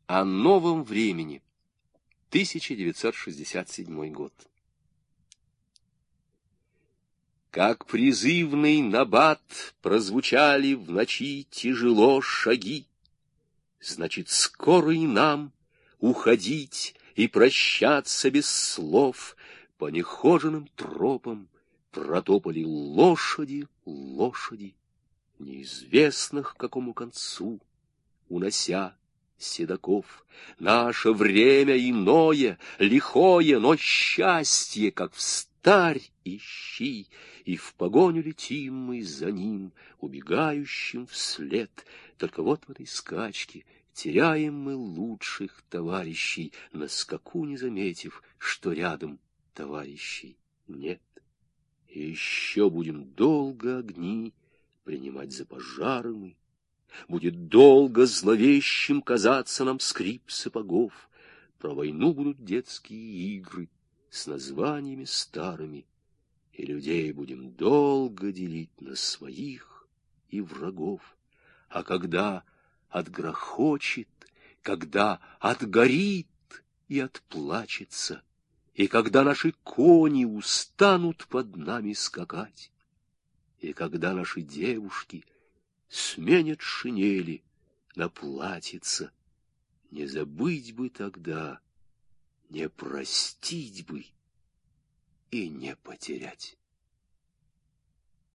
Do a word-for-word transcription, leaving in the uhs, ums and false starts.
О новом времени. тысяча девятьсот шестьдесят седьмой год. Как призывный набат прозвучали в ночи тяжело шаги, значит, скоро и нам уходить и прощаться без слов. По нехоженным тропам протопали лошади, лошади, неизвестных к какому концу, унося седаков. Наше время иное, лихое, но счастье, как встарь ищи, и в погоню летим мы за ним, убегающим вслед. Только вот в этой скачке теряем мы лучших товарищей, на скаку не заметив, что рядом товарищей нет. И еще будем долго огни принимать за пожары мы. Будет долго зловещим казаться нам скрип сапогов. Про войну будут детские игры с названиями старыми, и людей будем долго делить на своих и врагов. А когда отгрохочет, когда отгорит и отплачется, и когда наши кони устанут под нами скакать, и когда наши девушки сменят шинели на платьица, не забыть бы тогда, не простить бы и не потерять.